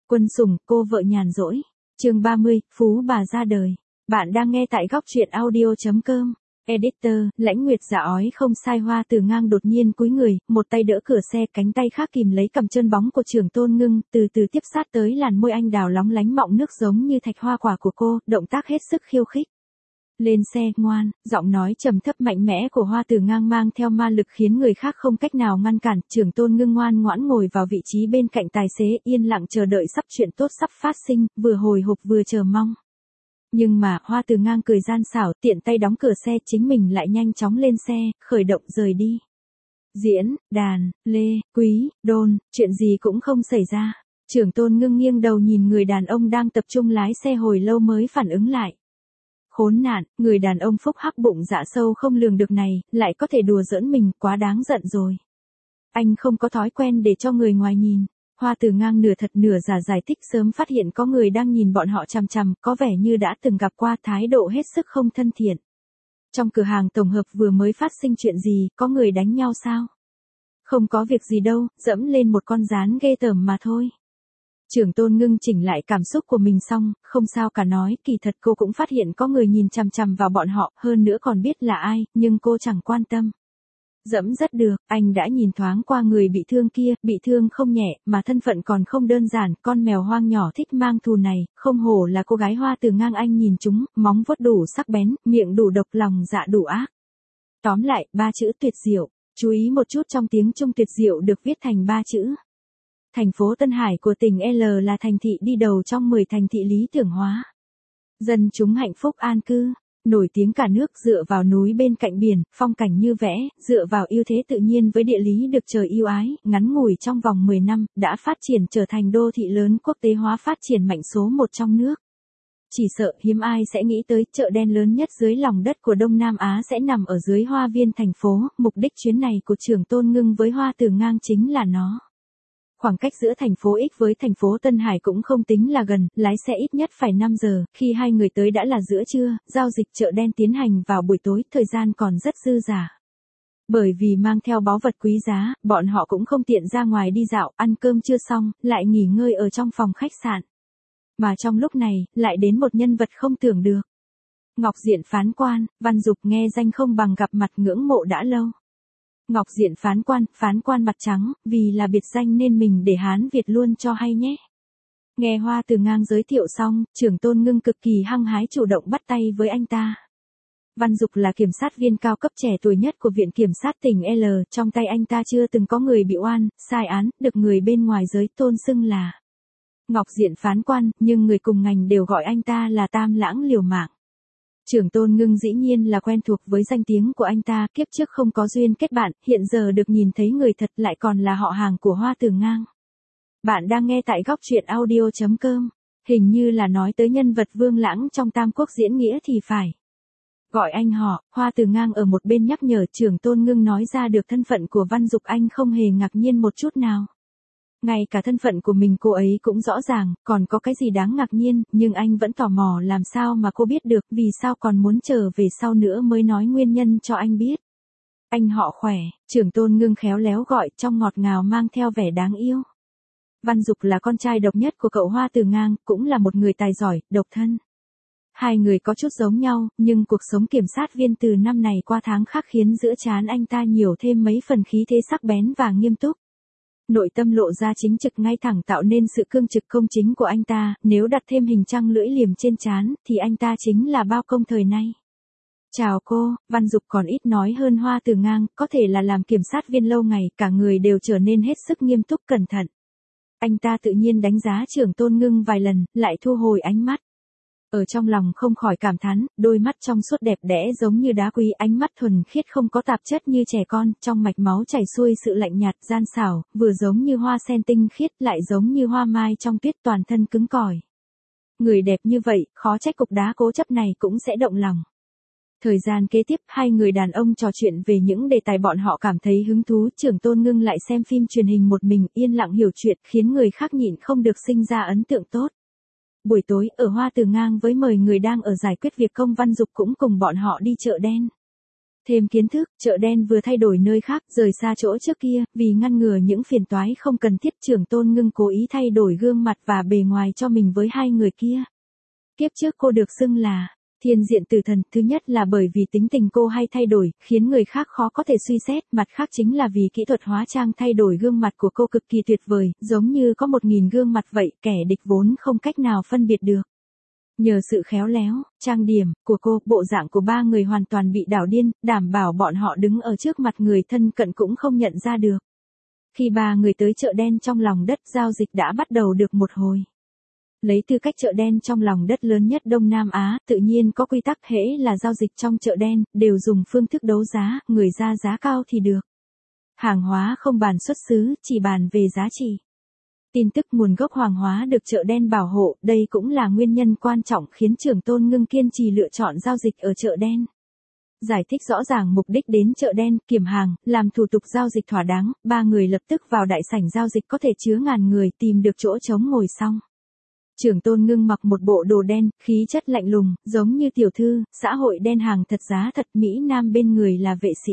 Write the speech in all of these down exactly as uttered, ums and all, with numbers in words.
Quân sủng, cô vợ nhàn rỗi. Chương ba mươi, phú bà ra đời. Bạn đang nghe tại góc truyện audio chấm com. Editor, Lãnh Nguyệt dạ ói không sai. Hoa Từ Ngang đột nhiên cúi người, một tay đỡ cửa xe, cánh tay khác kìm lấy cằm chân bóng của Trưởng Tôn Ngưng, từ từ tiếp sát tới làn môi anh đào lóng lánh mọng nước giống như thạch hoa quả của cô, động tác hết sức khiêu khích. Lên xe, ngoan. Giọng nói trầm thấp mạnh mẽ của Hoa Từ Ngang mang theo ma lực khiến người khác không cách nào ngăn cản. Trưởng Tôn Ngưng ngoan ngoãn ngồi vào vị trí bên cạnh tài xế, yên lặng chờ đợi sắp chuyện tốt sắp phát sinh, vừa hồi hộp vừa chờ mong. Nhưng mà, Hoa Từ Ngang cười gian xảo, tiện tay đóng cửa xe, chính mình lại nhanh chóng lên xe, khởi động rời đi. Diễn, đàn, lê, quý, đôn, chuyện gì cũng không xảy ra. Trưởng Tôn Ngưng nghiêng đầu nhìn người đàn ông đang tập trung lái xe hồi lâu mới phản ứng lại. Khốn nạn, người đàn ông phúc hắc bụng dạ sâu không lường được này, lại có thể đùa giỡn mình, quá đáng giận rồi. Anh không có thói quen để cho người ngoài nhìn. Hoa Từ Ngang nửa thật nửa giả giải thích, sớm phát hiện có người đang nhìn bọn họ chằm chằm, có vẻ như đã từng gặp qua, thái độ hết sức không thân thiện. Trong cửa hàng tổng hợp vừa mới phát sinh chuyện gì, có người đánh nhau sao? Không có việc gì đâu, dẫm lên một con gián ghê tởm mà thôi. Trưởng Tôn Ngưng chỉnh lại cảm xúc của mình xong, không sao cả nói, kỳ thật cô cũng phát hiện có người nhìn chằm chằm vào bọn họ, hơn nữa còn biết là ai, nhưng cô chẳng quan tâm. Dẫm rất được, anh đã nhìn thoáng qua người bị thương kia, bị thương không nhẹ, mà thân phận còn không đơn giản, con mèo hoang nhỏ thích mang thù này, không hổ là cô gái Hoa Từ Ngang anh nhìn chúng, móng vuốt đủ sắc bén, miệng đủ độc, lòng dạ đủ ác. Tóm lại, ba chữ tuyệt diệu, chú ý một chút, trong tiếng Trung tuyệt diệu được viết thành ba chữ. Thành phố Tân Hải của tỉnh L là thành thị đi đầu trong mười thành thị lý tưởng hóa. Dân chúng hạnh phúc an cư, nổi tiếng cả nước, dựa vào núi bên cạnh biển, phong cảnh như vẽ, dựa vào ưu thế tự nhiên với địa lý được trời yêu ái, ngắn ngủi trong vòng mười năm, đã phát triển trở thành đô thị lớn quốc tế hóa, phát triển mạnh số một trong nước. Chỉ sợ hiếm ai sẽ nghĩ tới chợ đen lớn nhất dưới lòng đất của Đông Nam Á sẽ nằm ở dưới hoa viên thành phố, mục đích chuyến này của Trưởng Tôn Ngưng với Hoa Từ Ngang chính là nó. Khoảng cách giữa thành phố X với thành phố Tân Hải cũng không tính là gần, lái xe ít nhất phải năm giờ, khi hai người tới đã là giữa trưa, giao dịch chợ đen tiến hành vào buổi tối, thời gian còn rất dư dả. Bởi vì mang theo báu vật quý giá, bọn họ cũng không tiện ra ngoài đi dạo, ăn cơm chưa xong, lại nghỉ ngơi ở trong phòng khách sạn. Mà trong lúc này, lại đến một nhân vật không tưởng được. Ngọc Diện phán quan, Văn Dục nghe danh không bằng gặp mặt, ngưỡng mộ đã lâu. Ngọc Diện phán quan, phán quan mặt trắng, vì là biệt danh nên mình để Hán Việt luôn cho hay nhé. Nghe Hoa Từ Ngang giới thiệu xong, Trưởng Tôn Ngưng cực kỳ hăng hái chủ động bắt tay với anh ta. Văn Dục là kiểm sát viên cao cấp trẻ tuổi nhất của Viện Kiểm sát tỉnh L, trong tay anh ta chưa từng có người bị oan, sai án, được người bên ngoài giới tôn xưng là Ngọc Diện phán quan, nhưng người cùng ngành đều gọi anh ta là Tam Lãng liều mạng. Trưởng Tôn Ngưng dĩ nhiên là quen thuộc với danh tiếng của anh ta, kiếp trước không có duyên kết bạn, hiện giờ được nhìn thấy người thật, lại còn là họ hàng của Hoa Từ Ngang. Bạn đang nghe tại góc truyện audio chấm com, hình như là nói tới nhân vật Vương Lãng trong Tam Quốc diễn nghĩa thì phải. Gọi anh họ, Hoa Từ Ngang ở một bên nhắc nhở. Trưởng Tôn Ngưng nói ra được thân phận của Văn Dục, anh không hề ngạc nhiên một chút nào. Ngay cả thân phận của mình cô ấy cũng rõ ràng, còn có cái gì đáng ngạc nhiên, nhưng anh vẫn tò mò làm sao mà cô biết được, vì sao còn muốn chờ về sau nữa mới nói nguyên nhân cho anh biết. Anh họ khỏe, Trưởng Tôn Ngưng khéo léo gọi, trong ngọt ngào mang theo vẻ đáng yêu. Văn Dục là con trai độc nhất của cậu Hoa Từ Ngang, cũng là một người tài giỏi, độc thân. Hai người có chút giống nhau, nhưng cuộc sống kiểm sát viên từ năm này qua tháng khác khiến giữa trán anh ta nhiều thêm mấy phần khí thế sắc bén và nghiêm túc. Nội tâm lộ ra chính trực ngay thẳng, tạo nên sự cương trực công chính của anh ta, nếu đặt thêm hình trăng lưỡi liềm trên trán, thì anh ta chính là bao công thời nay. Chào cô, Văn Dục còn ít nói hơn Hoa Từ Ngang, có thể là làm kiểm sát viên lâu ngày, cả người đều trở nên hết sức nghiêm túc cẩn thận. Anh ta tự nhiên đánh giá Trưởng Tôn Ngưng vài lần, lại thu hồi ánh mắt. Ở trong lòng không khỏi cảm thán, đôi mắt trong suốt đẹp đẽ giống như đá quý, ánh mắt thuần khiết không có tạp chất như trẻ con, trong mạch máu chảy xuôi sự lạnh nhạt gian xảo, vừa giống như hoa sen tinh khiết, lại giống như hoa mai trong tuyết, toàn thân cứng cỏi. Người đẹp như vậy, khó trách cục đá cố chấp này cũng sẽ động lòng. Thời gian kế tiếp, hai người đàn ông trò chuyện về những đề tài bọn họ cảm thấy hứng thú. Trưởng Tôn Ngưng lại xem phim truyền hình một mình, yên lặng hiểu chuyện, khiến người khác nhịn không được sinh ra ấn tượng tốt. Buổi tối, ở Hoa Từ Ngang với mời người đang ở giải quyết việc công, Văn Dục cũng cùng bọn họ đi chợ đen. Thêm kiến thức, chợ đen vừa thay đổi nơi khác, rời xa chỗ trước kia, vì ngăn ngừa những phiền toái không cần thiết, Trưởng Tôn Ngưng cố ý thay đổi gương mặt và bề ngoài cho mình với hai người kia. Kiếp trước cô được xưng là thiên diện tử thần, thứ nhất là bởi vì tính tình cô hay thay đổi, khiến người khác khó có thể suy xét, mặt khác chính là vì kỹ thuật hóa trang thay đổi gương mặt của cô cực kỳ tuyệt vời, giống như có một nghìn gương mặt vậy, kẻ địch vốn không cách nào phân biệt được. Nhờ sự khéo léo, trang điểm của cô, bộ dạng của ba người hoàn toàn bị đảo điên, đảm bảo bọn họ đứng ở trước mặt người thân cận cũng không nhận ra được. Khi ba người tới chợ đen trong lòng đất, giao dịch đã bắt đầu được một hồi. Lấy tư cách chợ đen trong lòng đất lớn nhất Đông Nam Á, tự nhiên có quy tắc hễ là giao dịch trong chợ đen, đều dùng phương thức đấu giá, người ra giá cao thì được. Hàng hóa không bàn xuất xứ, chỉ bàn về giá trị. Tin tức nguồn gốc hàng hóa được chợ đen bảo hộ, đây cũng là nguyên nhân quan trọng khiến Trưởng Tôn Ngưng kiên trì lựa chọn giao dịch ở chợ đen. Giải thích rõ ràng mục đích đến chợ đen, kiểm hàng, làm thủ tục giao dịch thỏa đáng, ba người lập tức vào đại sảnh giao dịch có thể chứa ngàn người, tìm được chỗ trống ngồi xong. Trưởng Tôn Ngưng mặc một bộ đồ đen, khí chất lạnh lùng, giống như tiểu thư, xã hội đen hàng thật giá thật, Mỹ Nam bên người là vệ sĩ.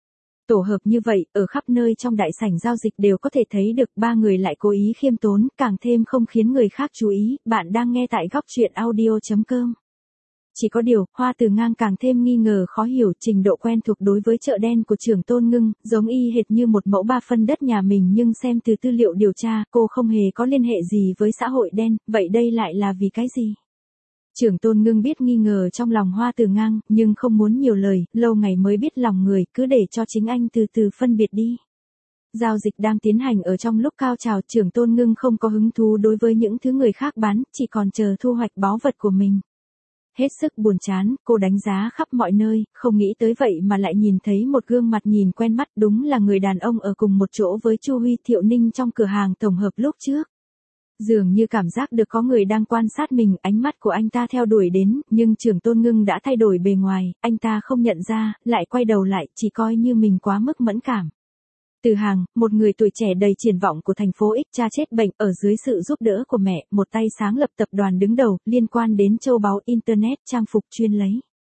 Tổ hợp như vậy, ở khắp nơi trong đại sảnh giao dịch đều có thể thấy được, ba người lại cố ý khiêm tốn, càng thêm không khiến người khác chú ý. Bạn đang nghe tại góc truyện audio chấm com. Chỉ có điều, Hoa Từ Ngang càng thêm nghi ngờ khó hiểu trình độ quen thuộc đối với chợ đen của Trưởng Tôn Ngưng, giống y hệt như một mẫu ba phân đất nhà mình, nhưng xem từ tư liệu điều tra, cô không hề có liên hệ gì với xã hội đen, vậy đây lại là vì cái gì? Trưởng Tôn Ngưng biết nghi ngờ trong lòng Hoa Từ Ngang, nhưng không muốn nhiều lời, lâu ngày mới biết lòng người, cứ để cho chính anh từ từ phân biệt đi. Giao dịch đang tiến hành ở trong lúc cao trào, Trưởng Tôn Ngưng không có hứng thú đối với những thứ người khác bán, chỉ còn chờ thu hoạch báu vật của mình. Hết sức buồn chán, cô đánh giá khắp mọi nơi, không nghĩ tới vậy mà lại nhìn thấy một gương mặt nhìn quen mắt, đúng là người đàn ông ở cùng một chỗ với Chu Huy Thiệu Ninh trong cửa hàng tổng hợp lúc trước. Dường như cảm giác được có người đang quan sát mình, ánh mắt của anh ta theo đuổi đến, nhưng Trưởng Tôn Ngưng đã thay đổi bề ngoài, anh ta không nhận ra, lại quay đầu lại, chỉ coi như mình quá mức mẫn cảm. Từ Hàng, một người tuổi trẻ đầy triển vọng của thành phố X, cha chết bệnh, ở dưới sự giúp đỡ của mẹ, một tay sáng lập tập đoàn đứng đầu, liên quan đến châu báu Internet, trang phục chuyên lấy.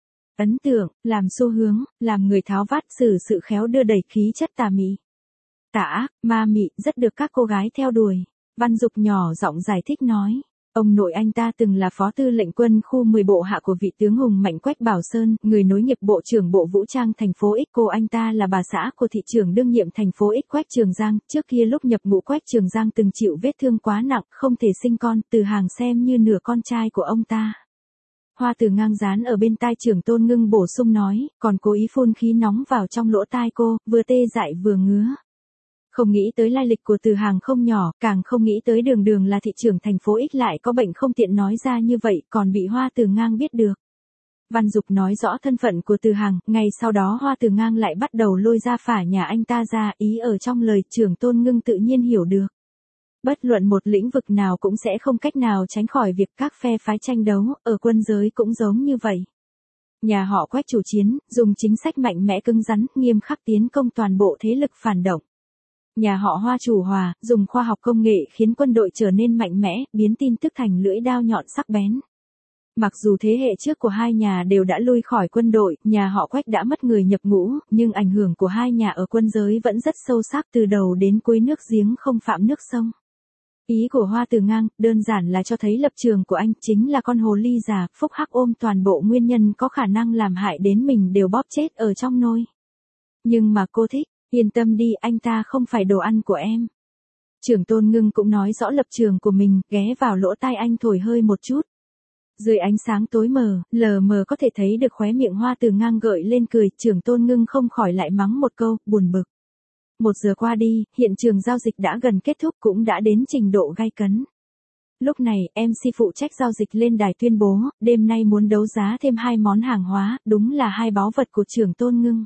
Ấn tượng, làm xu hướng, làm người tháo vát, xử sự khéo đưa đẩy, khí chất tà mị. Tà ác, ma mị, rất được các cô gái theo đuổi. Văn Dục nhỏ giọng giải thích nói. Ông nội anh ta từng là phó tư lệnh quân khu mười bộ hạ của vị tướng hùng mạnh Quách Bảo Sơn, người nối nghiệp bộ trưởng bộ vũ trang thành phố X. Cô anh ta là bà xã của thị trưởng đương nhiệm thành phố X Quách Trường Giang, trước kia lúc nhập ngũ Quách Trường Giang từng chịu vết thương quá nặng, không thể sinh con, Từ Hàng xem như nửa con trai của ông ta. Hoa Từ Ngang dán ở bên tai Trưởng Tôn Ngưng bổ sung nói, còn cố ý phun khí nóng vào trong lỗ tai cô, vừa tê dại vừa ngứa. Không nghĩ tới lai lịch của Từ Hàng không nhỏ, càng không nghĩ tới đường đường là thị trưởng thành phố X lại có bệnh không tiện nói ra như vậy, còn bị Hoa Từ Ngang biết được. Văn Dục nói rõ thân phận của Từ Hàng, ngay sau đó Hoa Từ Ngang lại bắt đầu lôi ra phả nhà anh ta ra, ý ở trong lời Trưởng Tôn Ngưng tự nhiên hiểu được. Bất luận một lĩnh vực nào cũng sẽ không cách nào tránh khỏi việc các phe phái tranh đấu, ở quân giới cũng giống như vậy. Nhà họ Quách chủ chiến, dùng chính sách mạnh mẽ cứng rắn, nghiêm khắc tiến công toàn bộ thế lực phản động. Nhà họ Hoa chủ hòa, dùng khoa học công nghệ khiến quân đội trở nên mạnh mẽ, biến tin tức thành lưỡi dao nhọn sắc bén. Mặc dù thế hệ trước của hai nhà đều đã lui khỏi quân đội, nhà họ Quách đã mất người nhập ngũ, nhưng ảnh hưởng của hai nhà ở quân giới vẫn rất sâu sắc, từ đầu đến cuối nước giếng không phạm nước sông. Ý của Hoa Từ Ngang, đơn giản là cho thấy lập trường của anh chính là con hồ ly già, phúc hắc ôm toàn bộ nguyên nhân có khả năng làm hại đến mình đều bóp chết ở trong nôi. Nhưng mà cô thích. Yên tâm đi, anh ta không phải đồ ăn của em. Trưởng Tôn Ngưng cũng nói rõ lập trường của mình, ghé vào lỗ tai anh thổi hơi một chút. Dưới ánh sáng tối mờ, lờ mờ có thể thấy được khóe miệng Hoa Từ Ngang gợi lên cười, Trưởng Tôn Ngưng không khỏi lại mắng một câu, buồn bực. Một giờ qua đi, hiện trường giao dịch đã gần kết thúc, cũng đã đến trình độ gay cấn. Lúc này, em xê phụ trách giao dịch lên đài tuyên bố, đêm nay muốn đấu giá thêm hai món hàng hóa, đúng là hai báu vật của Trưởng Tôn Ngưng.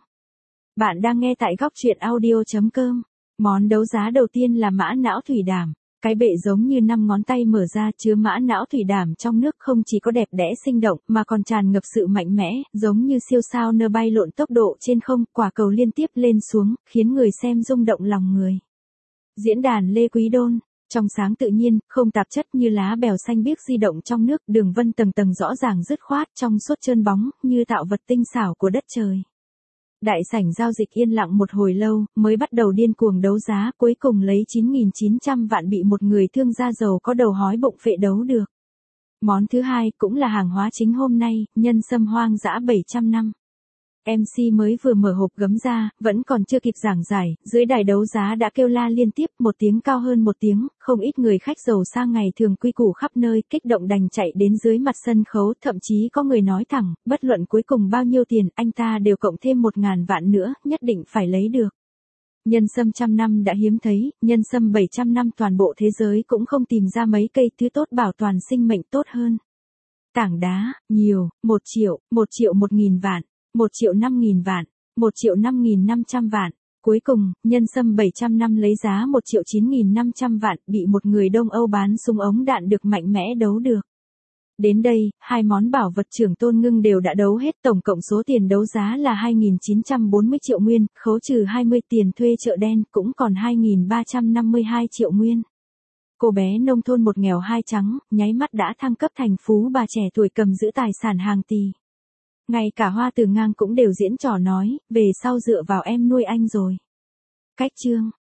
Bạn đang nghe tại góc truyện audio chấm com. Món đấu giá đầu tiên là mã não thủy đàm. Cái bệ giống như năm ngón tay mở ra chứa mã não thủy đàm trong nước, không chỉ có đẹp đẽ sinh động, mà còn tràn ngập sự mạnh mẽ, giống như siêu sao nơ bay lộn tốc độ trên không, quả cầu liên tiếp lên xuống, khiến người xem rung động lòng người. Diễn đàn Lê Quý Đôn. Trong sáng tự nhiên, không tạp chất như lá bèo xanh biếc di động trong nước, đường vân tầng tầng rõ ràng dứt khoát, trong suốt trơn bóng, như tạo vật tinh xảo của đất trời. Đại sảnh giao dịch yên lặng một hồi lâu, mới bắt đầu điên cuồng đấu giá, cuối cùng lấy chín nghìn chín trăm vạn bị một người thương gia giàu có đầu hói bụng phệ đấu được. Món thứ hai cũng là hàng hóa chính hôm nay, nhân sâm hoang dã bảy trăm năm. em xê mới vừa mở hộp gấm ra, vẫn còn chưa kịp giảng giải, dưới đài đấu giá đã kêu la liên tiếp, một tiếng cao hơn một tiếng, không ít người khách giàu sang ngày thường quy củ khắp nơi, kích động đành chạy đến dưới mặt sân khấu, thậm chí có người nói thẳng, bất luận cuối cùng bao nhiêu tiền, anh ta đều cộng thêm một ngàn vạn nữa, nhất định phải lấy được. Nhân sâm trăm năm đã hiếm thấy, nhân sâm bảy trăm năm toàn bộ thế giới cũng không tìm ra mấy cây thứ tốt bảo toàn sinh mệnh tốt hơn. Tảng đá, nhiều, một triệu, một triệu một nghìn vạn. một triệu năm nghìn vạn, một triệu năm nghìn năm trăm vạn. Cuối cùng, nhân sâm bảy trăm năm lấy giá một triệu chín nghìn năm trăm vạn bị một người Đông Âu bán súng ống đạn được mạnh mẽ đấu được. Đến đây, hai món bảo vật trưởng Tôn Ngưng đều đã đấu hết, tổng cộng số tiền đấu giá là hai nghìn chín trăm bốn mươi triệu nguyên, khấu trừ hai mươi tiền thuê chợ đen cũng còn hai nghìn ba trăm năm mươi hai triệu nguyên. Cô bé nông thôn một nghèo hai trắng, nháy mắt đã thăng cấp thành phú bà trẻ tuổi cầm giữ tài sản hàng tỷ. Ngay cả Hoa Từ Ngang cũng đều diễn trò nói, về sau dựa vào em nuôi anh rồi. Cách chương